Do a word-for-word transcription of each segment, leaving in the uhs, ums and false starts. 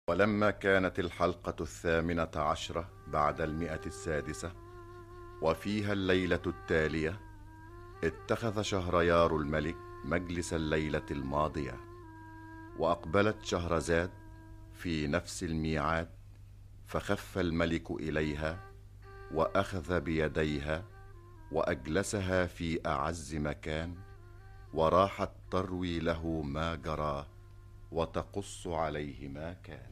ولما كانت الحلقة الثامنة عشرة بعد المئة السادسة وفيها الليلة التالية، اتخذ شهريار الملك مجلس الليلة الماضية، وأقبلت شهرزاد في نفس الميعاد، فخف الملك إليها وأخذ بيديها وأجلسها في أعز مكان، وراحت تروي له ما جراه وتقص عليه ما كان.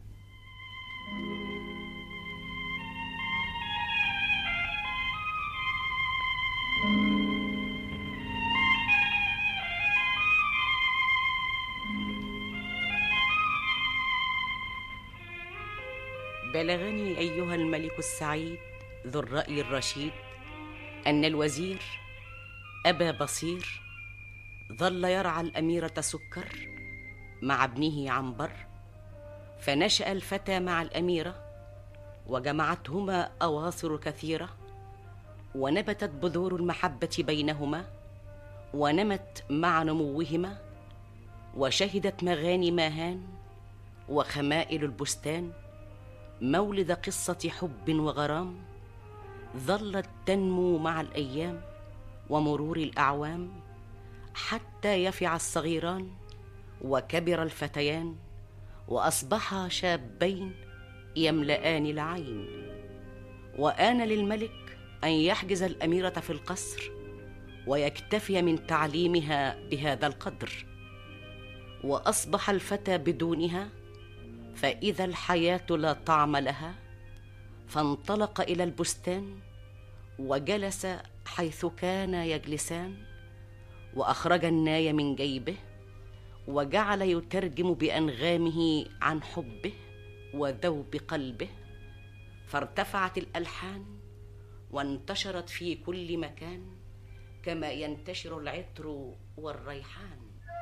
بلغني أيها الملك السعيد ذو الرأي الرشيد أن الوزير أبا بصير ظل يرعى الأميرة سكر مع ابنه عنبر، فنشأ الفتى مع الأميرة وجمعتهما أواصر كثيرة، ونبتت بذور المحبة بينهما ونمت مع نموهما، وشهدت مغاني ماهان وخمائل البستان مولد قصة حب وغرام، ظلت تنمو مع الأيام ومرور الأعوام، حتى يفع الصغيران وكبر الفتيان، وأصبحا شابين يملآن العين. وآن للملك أن يحجز الأميرة في القصر ويكتفي من تعليمها بهذا القدر، وأصبح الفتى بدونها فإذا الحياة لا طعم لها، فانطلق إلى البستان وجلس حيث كان يجلسان، وأخرج الناي من جيبه وجعل يترجم بأنغامه عن حبه وذوب قلبه، فارتفعت الألحان وانتشرت في كل مكان كما ينتشر العطر والريحان.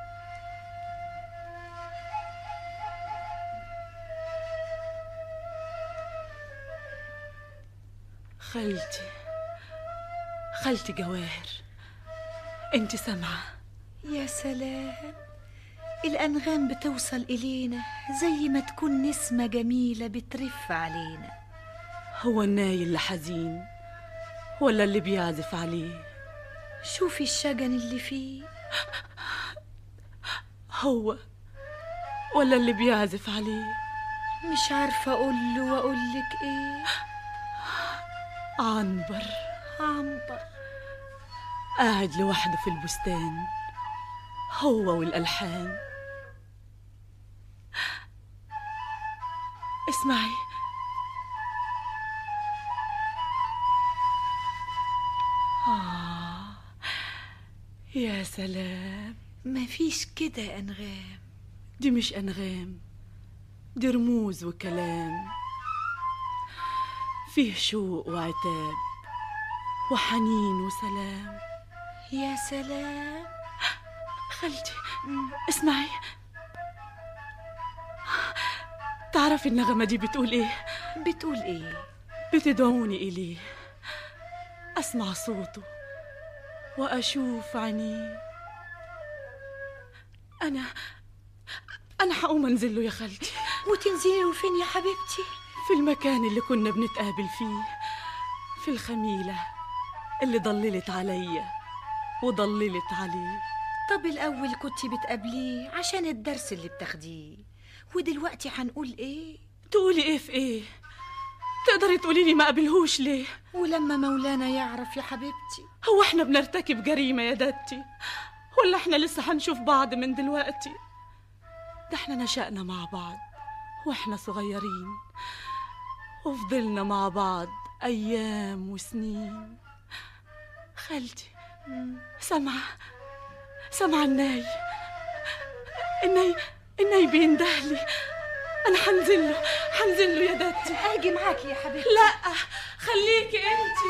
خالتي خالتي جواهر، انت سامعة؟ يا سلام، الأنغام بتوصل إلينا زي ما تكون نسمة جميلة بترف علينا. هو الناي اللي حزين ولا اللي بيعزف عليه؟ شوفي الشجن اللي فيه. هو ولا اللي بيعزف عليه؟ مش عارفة أقوله وأقولك إيه. عنبر عنبر قاعد لوحده في البستان، هو والألحان. اسمعي، آه يا سلام، مفيش كده أنغام. دي مش أنغام، دي رموز وكلام، فيه شوق وعتاب وحنين وسلام. يا سلام. خالتي اسمعي، تعرفي النغمة دي بتقول ايه؟ بتقول ايه؟ بتدعوني إليه، أسمع صوته وأشوف عينيه. أنا أنا هقوم أنزل له يا خالتي. وتنزلي له فين يا حبيبتي؟ في المكان اللي كنا بنتقابل فيه، في الخميلة اللي ضللت عليا وضللت عليه. طب الأول كنتي بتقابليه عشان الدرس اللي بتاخديه، ودلوقتي هنقول ايه؟ تقولي ايه في ايه؟ تقدري تقولي لي ما قابلهوش ليه؟ ولما مولانا يعرف يا حبيبتي. هو احنا بنرتكب جريمة يا دادتي؟ ولا احنا لسه هنشوف بعض من دلوقتي؟ ده احنا نشأنا مع بعض واحنا صغيرين، وفضلنا مع بعض أيام وسنين. خالتي سامعة؟ سامعة الناي؟ الناي الناي بيندهلي. أنا حنزل له حنزل له يا دادتي. أجي معاكي يا حبيبتي. لا خليكي أنتي.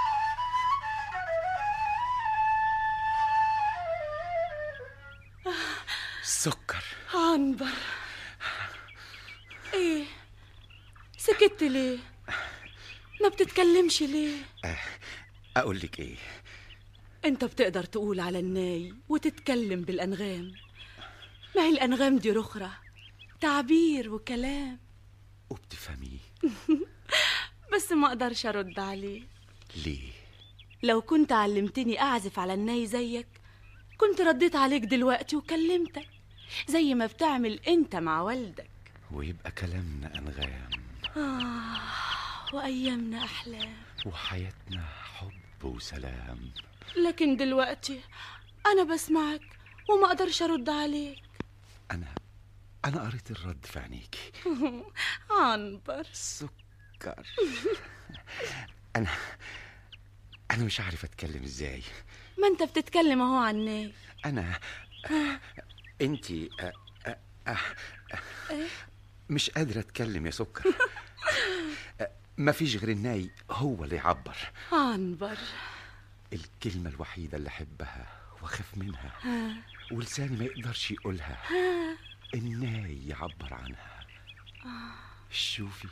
سكر. عنبر، ايه سكت ليه؟ ما بتتكلمش ليه؟ اقول لك ايه، انت بتقدر تقول على الناي وتتكلم بالانغام. ما هي الانغام دي رخرة، تعبير وكلام. وبتفهميه. بس ما اقدرش ارد عليه. ليه؟ لو كنت علمتني اعزف على الناي زيك كنت رديت عليك دلوقتي وكلمتك زي ما بتعمل انت مع والدك، ويبقى كلامنا أنغام. آه وأيامنا أحلام، وحياتنا حب وسلام. لكن دلوقتي أنا بسمعك وما أقدرش أرد عليك. أنا أنا قريت الرد في عينيكي. عنبر سكر. أنا أنا مش عارف أتكلم إزاي. ما أنت بتتكلم أهو عني. أنا أنتي أ... أ... أ... مش قادرة أتكلم يا سكر. ما فيش غير الناي هو اللي يعبر. عنبر الكلمة الوحيدة اللي أحبها وأخاف منها ولساني ما يقدرش يقولها، الناي يعبر عنها. شوفي.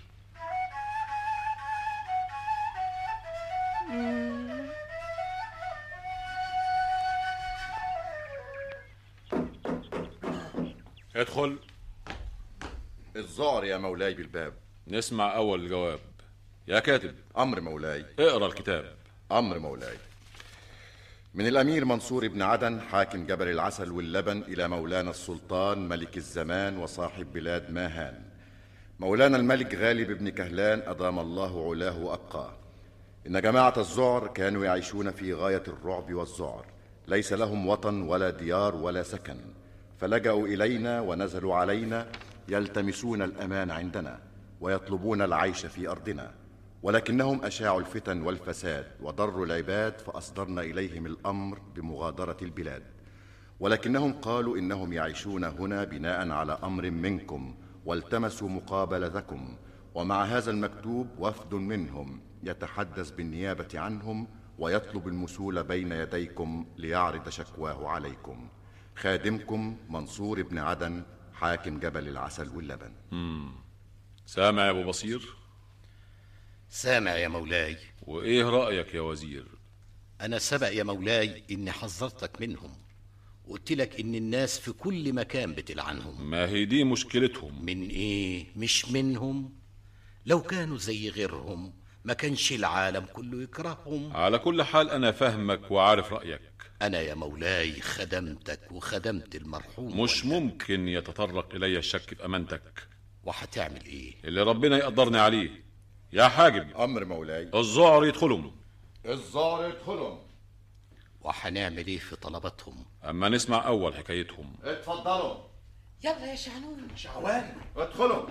ادخل. الزعر يا مولاي بالباب. نسمع أول الجواب. يا كاتب. أمر مولاي. اقرأ الكتاب. أمر مولاي. من الأمير منصور بن عدن حاكم جبل العسل واللبن إلى مولانا السلطان ملك الزمان وصاحب بلاد ماهان، مولانا الملك غالب بن كهلان أدام الله علاه وأبقاه، إن جماعة الزعر كانوا يعيشون في غاية الرعب والذعر، ليس لهم وطن ولا ديار ولا سكن، فلجأوا إلينا ونزلوا علينا يلتمسون الأمان عندنا ويطلبون العيش في أرضنا، ولكنهم أشاعوا الفتن والفساد وضروا العباد فأصدرنا إليهم الأمر بمغادرة البلاد، ولكنهم قالوا إنهم يعيشون هنا بناء على أمر منكم والتمسوا مقابلتكم، ومع هذا المكتوب وفد منهم يتحدث بالنيابة عنهم ويطلب المثول بين يديكم ليعرض شكواه عليكم. خادمكم منصور بن عدن حاكم جبل العسل واللبن. مم. سامع يا أبو بصير؟ سامع يا مولاي. وإيه رأيك يا وزير؟ أنا سبق يا مولاي إني حذرتك منهم وقلت لك إن الناس في كل مكان بتلعنهم. ما هي دي مشكلتهم. من إيه؟ مش منهم. لو كانوا زي غيرهم ما كانش العالم كله يكرههم. على كل حال أنا فاهمك وعارف رأيك. أنا يا مولاي خدمتك وخدمت المرحوم. مش ممكن يتطرق إلي الشك في أمانتك. وهتعمل إيه؟ اللي ربنا يقدرني عليه. يا حاجب. أمر مولاي. الزعر يدخلهم. الزعر يدخلهم. وهنعمل إيه في طلباتهم؟ أما نسمع أول حكايتهم. اتفضلوا. يلا يا شعنون. شعوان. ادخلوا.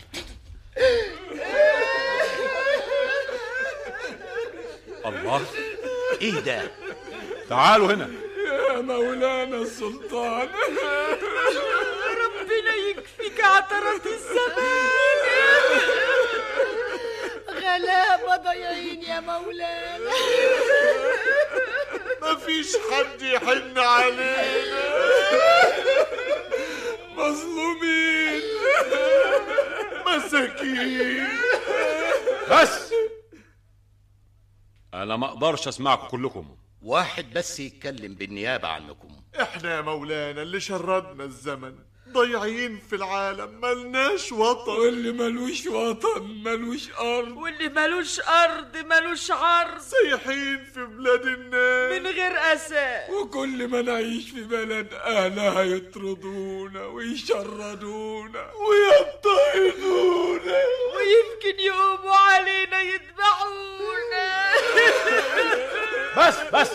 الله، إيه ده؟ تعالوا هنا. يا مولانا السلطان، ربنا يكفيك عثرة الزمان. غلابة ضايعين يا مولانا. مفيش حد يحن علينا، مظلومين مساكين. بس أنا ما أقدرش أسمعكم كلكم. واحد بس يتكلم بالنيابة عنكم. احنا يا مولانا اللي شردنا الزمن، ضايعين في العالم، ملناش وطن. واللي ملوش وطن ملوش أرض، واللي ملوش أرض ملوش عرض، سايحين في بلاد الناس من غير أساس. وكل ما نعيش في بلد أهلها يطردونا ويشردونا ويضطهدونا، ويمكن يقوموا علينا يذبحونا. بس بس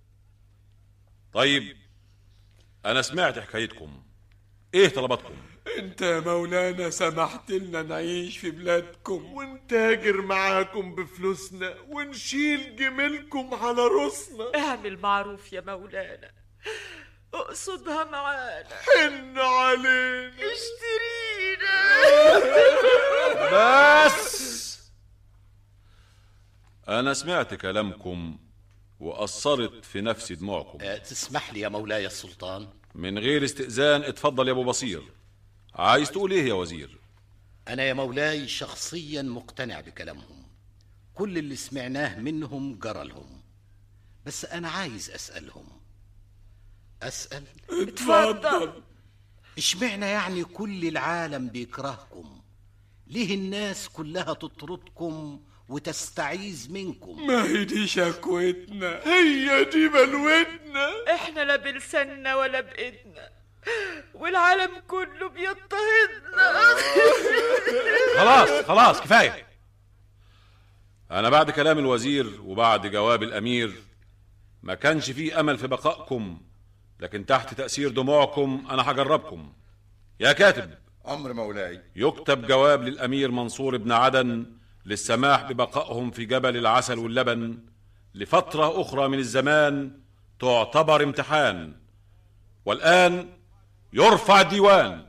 طيب، أنا سمعت حكايتكم. إيه طلباتكم؟ انت يا مولانا سمحت لنا نعيش في بلادكم ونتاجر معاكم بفلوسنا ونشيل جميلكم على راسنا. اعمل معروف يا مولانا، اقصدها معانا، حن علينا، اشترينا. بس أنا سمعت كلامكم وأثرت في نفسي دموعكم. أه تسمح لي يا مولاي السلطان؟ من غير استئذان اتفضل يا أبو بصير. عايز تقول إيه يا وزير؟ أنا يا مولاي شخصيا مقتنع بكلامهم، كل اللي سمعناه منهم جرى لهم، بس أنا عايز أسألهم. أسأل؟ اتفضل. اشمعنى يعني كل العالم بيكرهكم ليه الناس كلها تطردكم وتستعيذ منكم؟ ما هي دي شكوتنا، هي دي بلوتنا. احنا لا بلساننا ولا بايدنا، والعالم كله بيضطهدنا. خلاص خلاص كفاية. أنا بعد كلام الوزير وبعد جواب الأمير ما كانش فيه أمل في بقائكم، لكن تحت تأثير دموعكم أنا هجربكم. يا كاتب، أمر مولاي. يكتب جواب للأمير منصور بن عدن للسماح ببقائهم في جبل العسل واللبن لفترة أخرى من الزمان تعتبر امتحان. والآن يرفع الديوان.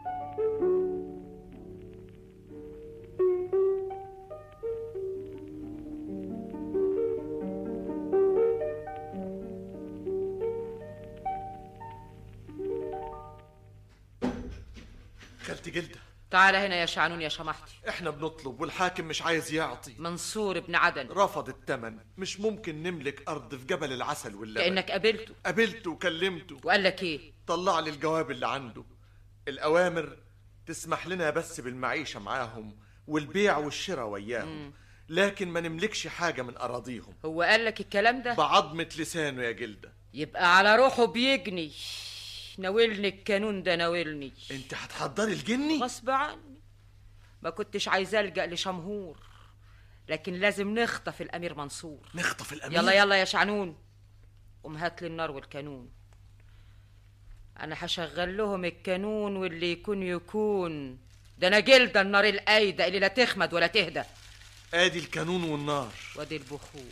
خالتي جلدة، تعال هنا يا شعنون يا شمحتي. احنا بنطلب والحاكم مش عايز يعطي. منصور بن عدن رفض الثمن. مش ممكن نملك أرض في جبل العسل واللبن. كأنك قابلته. قابلته وكلمته. وقال لك ايه؟ طلع لي الجواب اللي عنده. الأوامر تسمح لنا بس بالمعيشة معاهم والبيع والشراء وياهم، لكن ما نملكش حاجة من أراضيهم. هو قال لك الكلام ده؟ بعضمة لسانه يا جلدة. يبقى على روحه بيجني. ناولني الكانون ده، ناولني. انت هتحضري الجني؟ غصب عني، ما كنتش عايزة ألجأ لشمهور، لكن لازم نخطف الأمير منصور. نخطف الأمير؟ يلا يلا يا شعنون، قوم هات لي النار والكانون. أنا هشغل لهم الكانون واللي يكون يكون. ده أنا جلدة النار القايدة اللي لا تخمد ولا تهدى. آدي الكانون والنار، وادي البخور.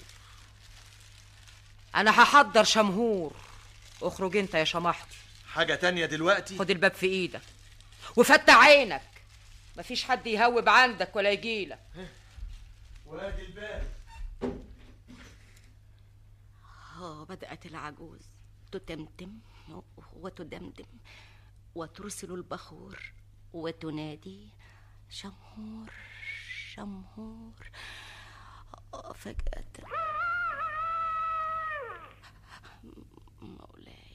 أنا هحضر شمهور. اخرج أنت يا شمحتي. حاجة تانية دلوقتي؟ خد الباب في إيدك وفتح عينك، مفيش حد يهوب عندك ولا يجيلك. وادي الباب. ها بدأت العجوز تتمتم وتدمدم وترسل البخور وتنادي شمهور شمهور. فجأة مولاي.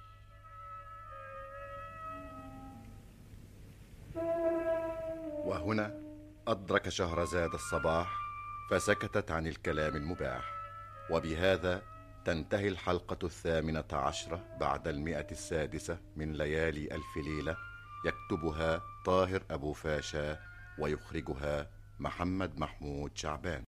وهنا أدرك شهرزاد الصباح فسكتت عن الكلام المباح. وبهذا تنتهي الحلقة الثامنة عشرة بعد المئة السادسة من ليالي ألف ليلة، يكتبها طاهر أبو فاشا ويخرجها محمد محمود شعبان.